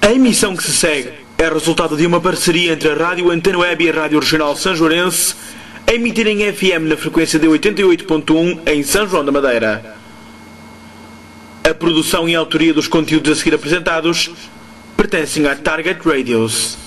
A emissão que se segue é resultado de uma parceria entre a Rádio Antena Web e a Rádio Regional Sanjoarense, a emitir em FM na frequência de 88.1 em São João da Madeira. A produção e a autoria dos conteúdos a seguir apresentados pertencem à Target Radios.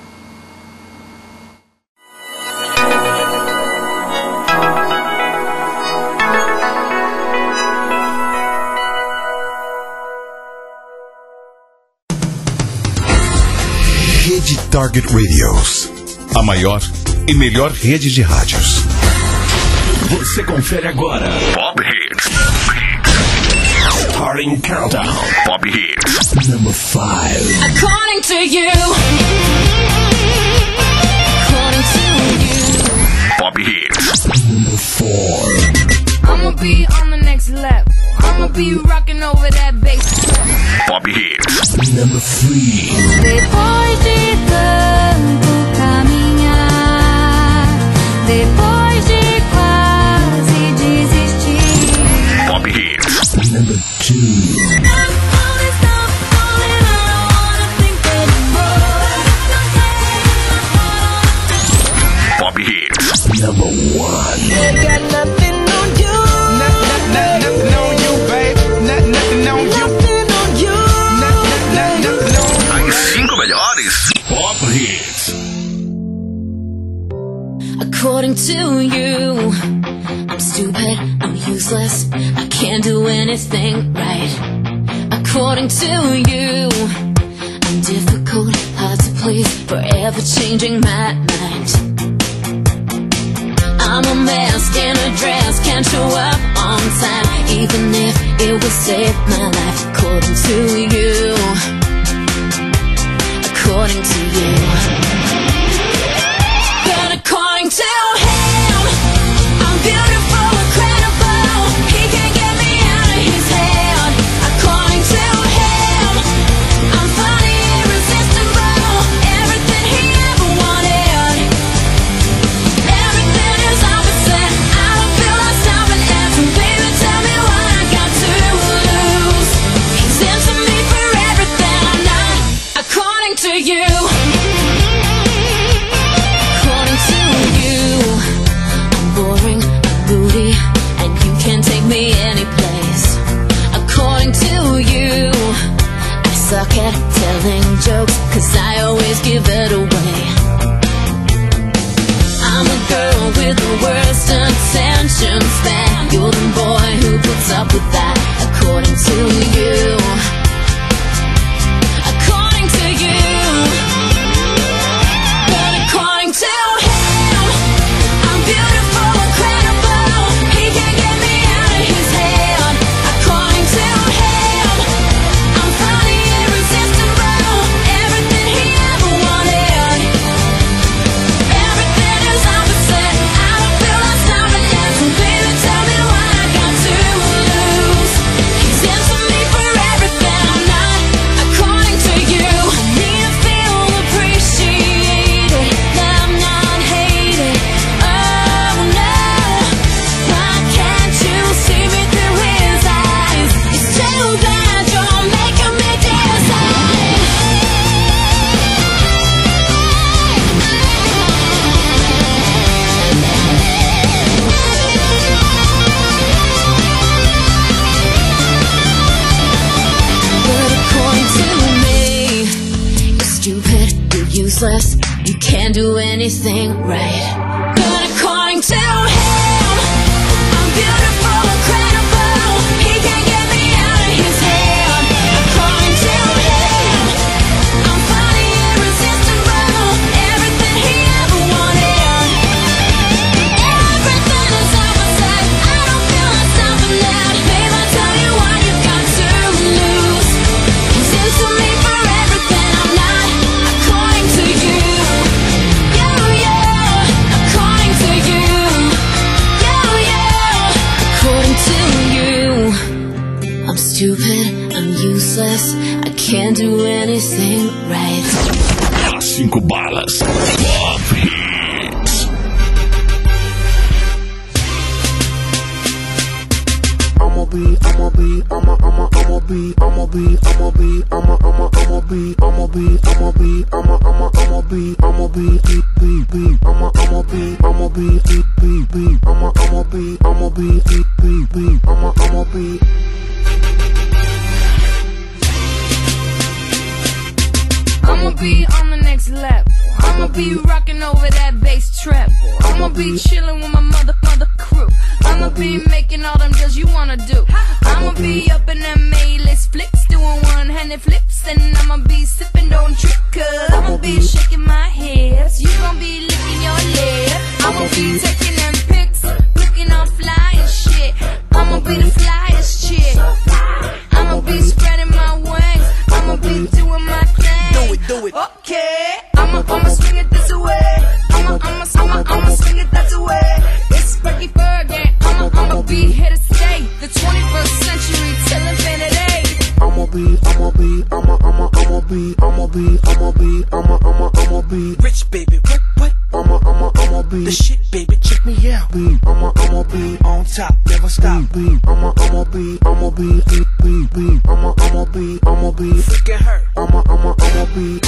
Rede Target Radios, a maior e melhor rede de rádios. Você confere agora Pop Hits. Starting Countdown. Pop Hits. Number 5. According to you. According to you. Pop Hits. Number 4. I'ma be on the next level. I'ma be rocking over that bass. Pop Hits. Number 3. Depois de tanto caminhar, depois de quase desistir. Pop Hits. Number 2. Pop Hits. Number 1. They got nothing on you. Nothing on you, babe. Nothing on you. Nothing on you. As 5 melhores Pop Hits. According to you, I'm stupid, I'm useless, I can't do anything right. According to you, I'm difficult, hard to please, forever changing my mind. I'm a mess in a dress, can't show up on time, even if it will save my life. According to you, according to you. But according to him, I'm beautiful, incredible. He can't get me out of his head. According to him, I'm funny, irresistible. Everything he ever wanted. Everything is opposite. I don't feel like stopping and baby, tell me what I got to lose. He's into me for everything I'm not. According to you. According to you, I'm boring, I'm moody, and you can't take me anyplace. According to you, I suck at telling jokes, 'cause I always give it away. I'm a girl with the worst attention span. You're the boy who puts up with that. According to you. According to you. But according to him, I'm beautiful, incredible. He can't get me out of his head. According to him, I'm funny, irresistible. Everything he ever wanted. Everything is opposite. I don't feel like stopping and so baby, tell me what I got to lose. He's into me for everything I'm not. According to you, I need to feel appreciated, that I'm not hated. Oh no, why can't you see me through his eyes? It's too bad you're making me decide. But according to me, you're stupid, you're useless, you can't do anything right. But according to him, I'm beautiful, incredible. He can't get me out of his head. According to him, I'm funny, irresistible. Everything he ever wanted. Everything is opposite. I don't feel like stopping now. Babe, I'll tell you what you got to lose. He's into me for everything I'm not. According to you. According to you. According to you. I'm stupid, I'm useless, I can't do anything right. As 5 balas Pop Hits. I'ma be I'ma be on the next level. I'ma be rocking over that bass treble. I'ma be chilling with my mother crew. I'ma be making all them deals you wanna do. I'ma be up in them A-list flicks, doing one-handed flips, and I'ma be sipping, don't trip, cause I'ma be shaking my hips. You gon' be licking your lip. I'ma be taking them pics, looking all fly and shit. I'ma be the flyest chick. I'ma be spreading my wings. I'ma be doing my thing. Do it. Okay, I'ma swing it this way. I'ma swing it that way. It's Sparky Fergie. I'ma be here to stay. The 21st century till infinity. I'ma be Rich baby, what? I'ma be The shit baby, check me out. I'ma be On top, never stop. I'ma be Freaking hurt. I'ma be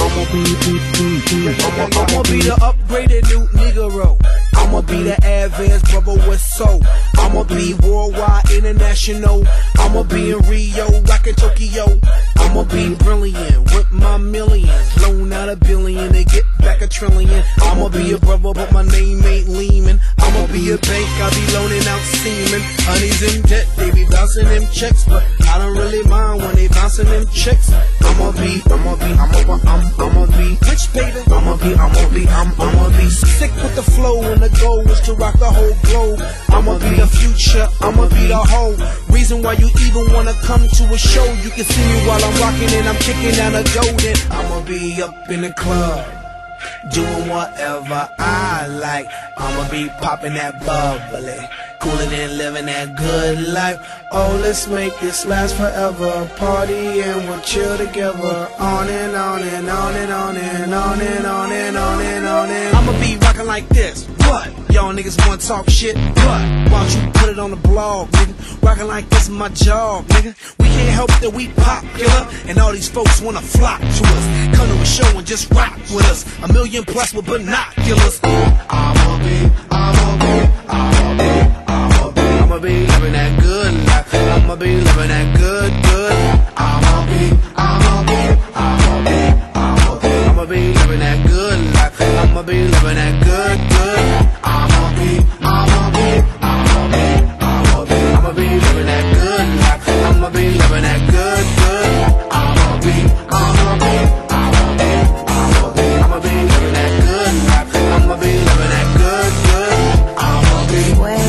I'ma be the upgraded new Negro. I'ma be the advanced brother with soul. I'ma be worldwide, international. I'ma be in Rio, rockin' Tokyo. I'ma be brilliant with my millions. Loan out $1 billion to get back $1 trillion. I'ma be a brother, but my name ain't Lehman. I'ma be a bank, I be loaning out semen. Honey's in debt, they be bouncing them checks, but I don't really mind when they bouncing them checks. I'ma be rich, baby. I'ma be sick with the flow, and the goal is to rock the whole globe. I'ma be the future, I'ma be the whole reason why you even wanna come to a show. You can see me while I'm rocking and I'm kicking down a dough. Then I'ma be up in the club, doing whatever I like. I'ma be popping that bubbly, cooling and living that good life. Oh, let's make this last forever. Party and we'll chill together. On and on and on and on and on and on and on and on and I'ma be rocking like this. What? Y'all niggas wanna talk shit? What? Why don't you put it on the blog, nigga? Rocking like this is my job, nigga. We can't help that we popular, and all these folks wanna flock to us. Come to a show and just rock with us. 1 million plus with binoculars. I'ma be living that good life. I'ma be living that good. I'ma be living that good life. I'ma be living that good. I'ma be living that good life. I'ma be living that good. I'ma be living that good life. I'ma be living that good. I'ma be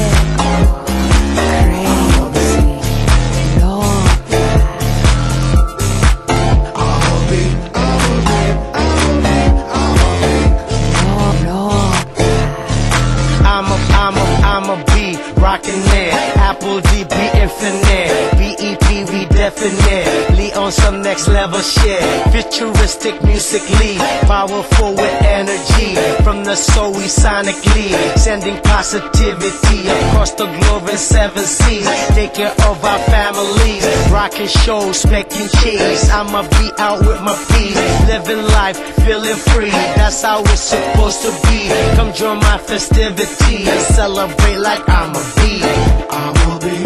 I'ma be rockin' there. Apple DB infinite. BEP we definitely on some next level shit. Futuristic musically, powerful with energy. From the soul we sonically sending positivity across the globe in 7 seas. Take care of our families, rocking shows, making cheese. I'ma be out with my peeps, living life, feeling free. That's how it's supposed to be. Come join my festivity and celebrate like I'm a bee. I'ma be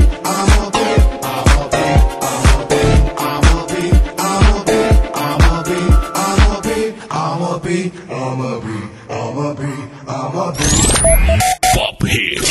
Pop Hits.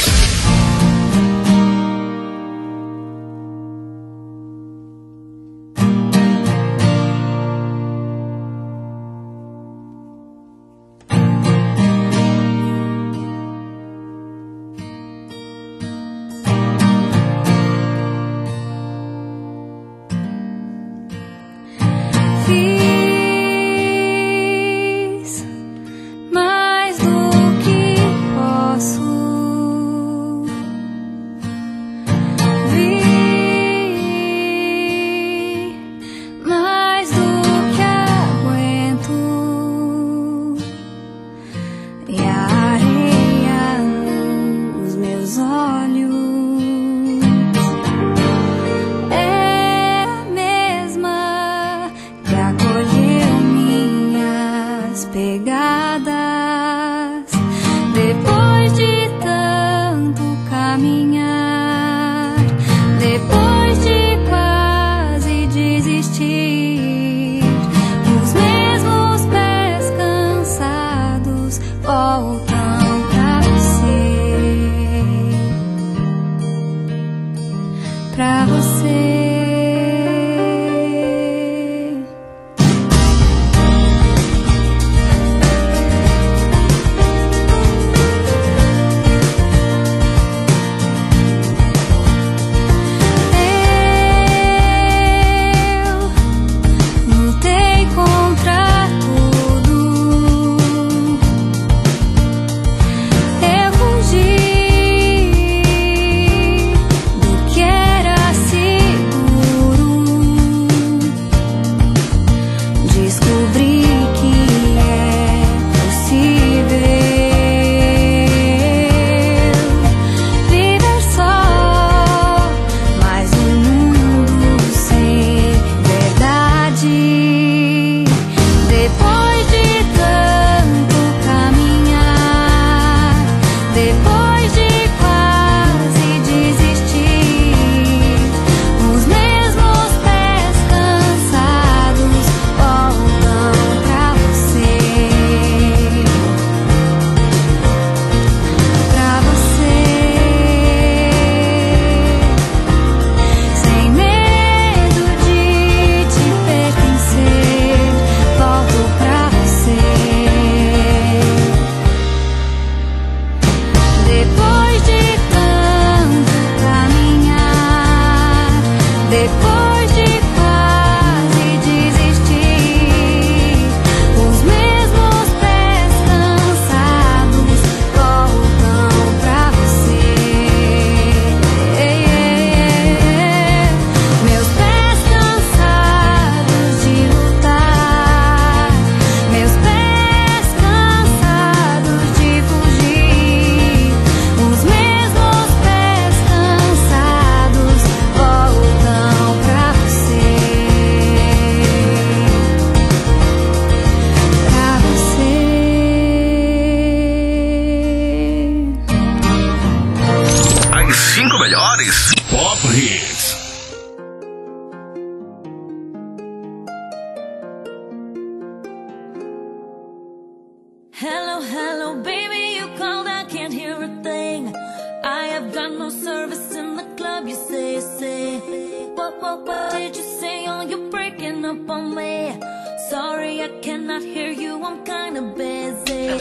hello, baby, you called, I can't hear a thing. I have got no service in the club, you say. What did you say? Oh, you're breaking up on me. Sorry, I cannot hear you, I'm kinda busy.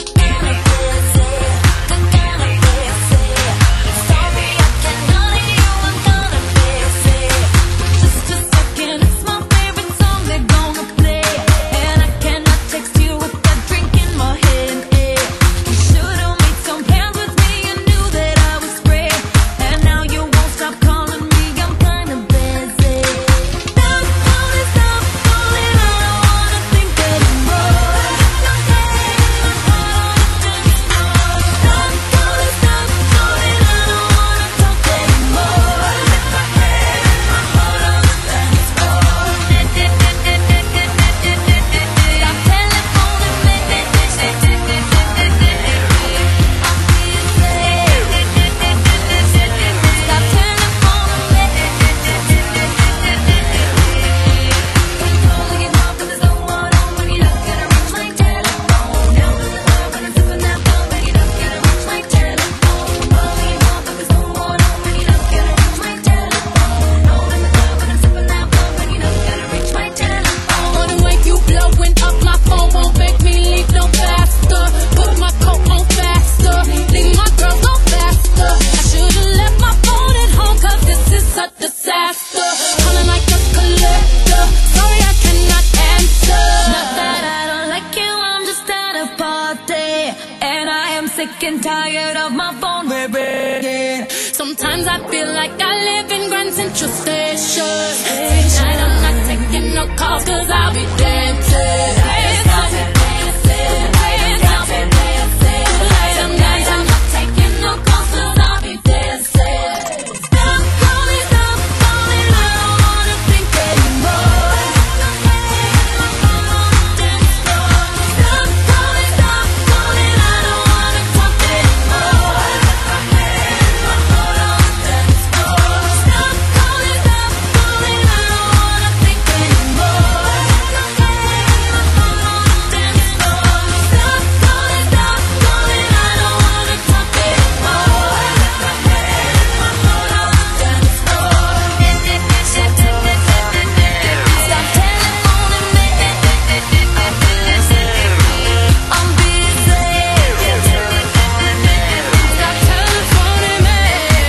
Sorry, I cannot hear you, I'm kinda busy. Just a second, it's my favorite song they're gonna play. And I cannot text you with that drink in my hand. You should've made some plans with me, you knew that I was free. And now you won't stop calling me, I'm kinda busy. Stop calling, I don't wanna think anymore. Stop calling, stop calling, I don't wanna talk anymore. Stop sick and tired of my phone ringing. Sometimes I feel like I live in Grand Central Station. Tonight I'm not taking no calls cause I'll be dancing. Tonight I'm not taking no calls cause I'll be dancing. Stop calling, I don't wanna think anymore. Stop calling, I don't wanna talk anymore. Stop calling, I don't wanna think anymore. Stop calling, I don't wanna talk anymore. Stop telephoning me, I'm busy. Stop telephoning me.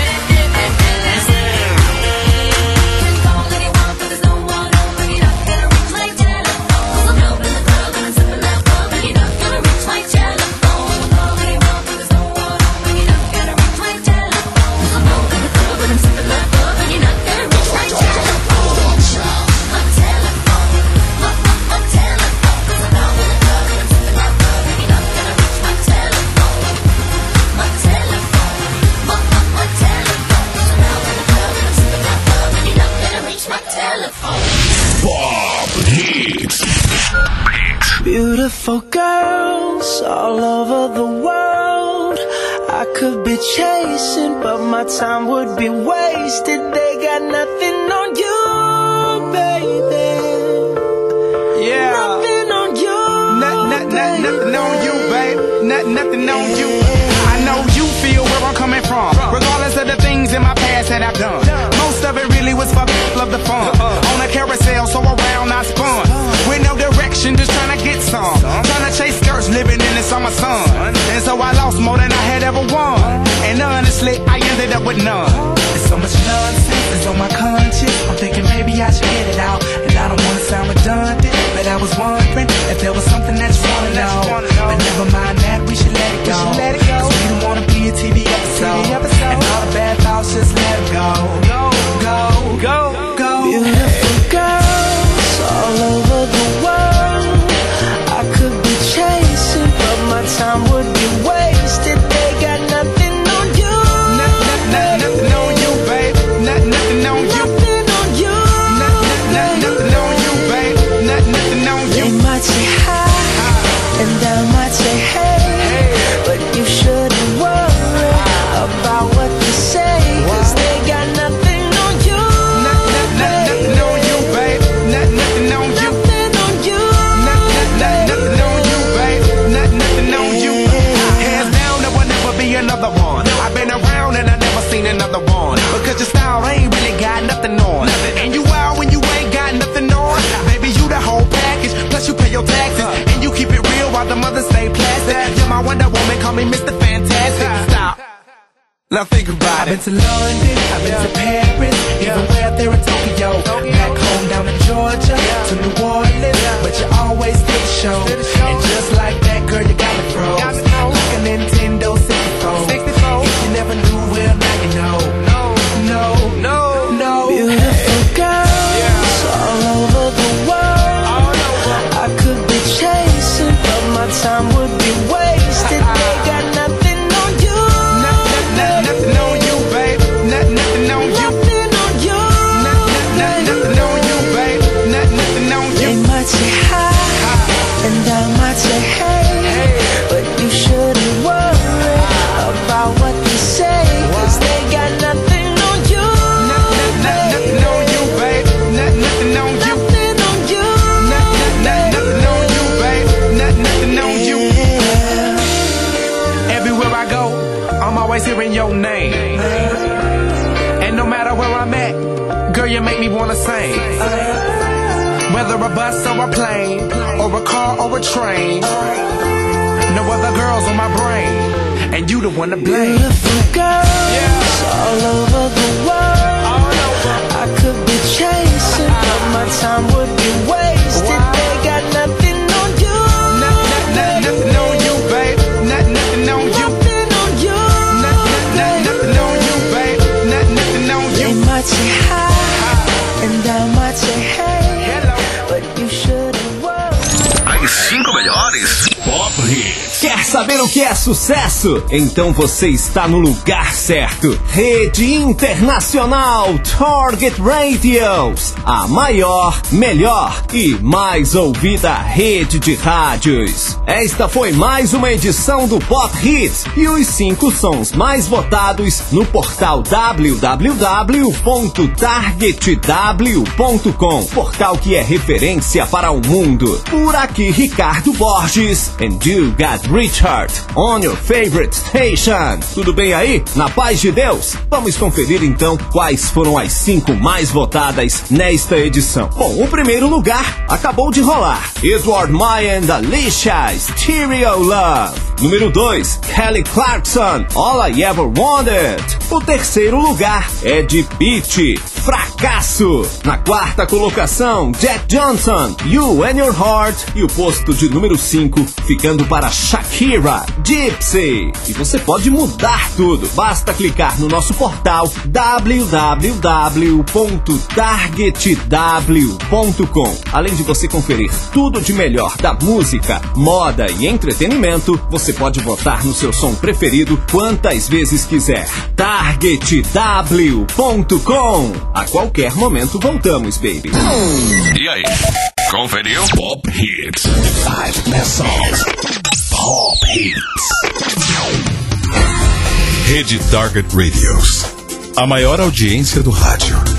Can call anyone, but there's no one home, and you're not gonna reach my telephone. I'm out in the club and I'm sipping that bub, and you're not gonna reach my telephone. Call anyone, but there's no one home, and you're not gonna reach my telephone. I'm out in the club and I'm sipping that bub, and you're not gonna reach my telephone. My telephone, my telephone. 'Cause I'm out in the club and I'm sipping that bub, and you're not gonna reach my telephone. My telephone, my telephone. 'Cause I'm out in the club and I'm sipping that bub, and you're not gonna reach my telephone. Pop Hits. Beautiful girls all over the world. I could be chasing, but my time would be wasted. They got nothing on you, baby. Yeah. Nothing on you. Nothing on you, babe. Nothing on you. I know you feel where I'm coming from, regardless of the things in my past that I've done. Most of it really was for love the fun. On a carousel, so around I spun. With no direction, just trying to get some. Trying to chase skirts, living in the summer sun. And so I lost more than I had ever won. And honestly, I ended up with none. There's so much nonsense that's on my conscience. I'm thinking maybe I should get it out. And I don't wanna sound redundant, but I was wondering if there was something that you wanna know. But never mind that, we should let it go. 'Cause we don't wanna be a TV episode. And all the bad thoughts, just let it go. Go. Beautiful girls all over the world. I could be chasing, but my time would be wasted. They got nothing on you. Nothing on you, babe. Nothing on you. Nothing on you. Nothing me Mr. Fantastic. Stop. Now think about it. I've been to London, I've been to Paris, even way out there in Tokyo. Back home down in Georgia, to New Orleans, but you always did the show. And just like that, girl, you got it froze. Like a Nintendo 64. If you never knew, well, now you know. No. Beautiful girls all over the world. I could be chasing, but my time would be wasted. They got nothing on you. Nothing on you, babe. Nothing on you. Nothing on you. Nothing on you, babe. Nothing on you. They might say hi, and I might say hey, but you shouldn't worry about what they say, 'cause they got nothing on you. Nothing on you, babe. Nothing on you. Nothing on you. Nothing on you, babe. Nothing on you. Everywhere I go, I'm always hearing your name. And no matter where I'm at, girl, you make me wanna sing. Whether a bus or a plane, or a car or a train, no other girls on my brain, and you the one to blame. Beautiful girls all over the world. I could be chasing, but my time would be wasted. They got nothing on you. Nothing on you, babe. Nothing on you. Nothing on you. Nothing on you, babe. Nothing on They you. might say hi, and I might say hey, but you shouldn't worry. As 5 melhores Pop Hits. Quer saber o que é sucesso? Então você está no lugar certo. Rede Internacional Target Radios, a maior, melhor e mais ouvida rede de rádios. Esta foi mais uma edição do Pop Hits e os 5 sons mais votados no portal www.targetw.com, portal que é referência para o mundo. Por aqui, Ricardo Borges, and you got Richard on your favorite station. Tudo bem aí? Na paz de Deus? Vamos conferir então quais foram as 5 mais votadas nesta edição. Bom, o primeiro lugar acabou de rolar. Edward Maya and Alicia, Stereo Love. Número 2, Kelly Clarkson, All I Ever Wanted. O terceiro lugar é de Pitty, Fracasso. Na quarta colocação, Jack Johnson, You and Your Heart. E o posto de número 5 ficando para Shakira, Gypsy. E você pode mudar tudo. Basta clicar no nosso portal www.targetw.com. Além de você conferir tudo de melhor da música, moda e entretenimento, você pode votar no seu som preferido quantas vezes quiser. targetw.com. A qualquer momento voltamos, baby. E aí? Conferiu? Pop Hits. 5 best songs. Pop Hits. Rede Target Radios, a maior audiência do rádio.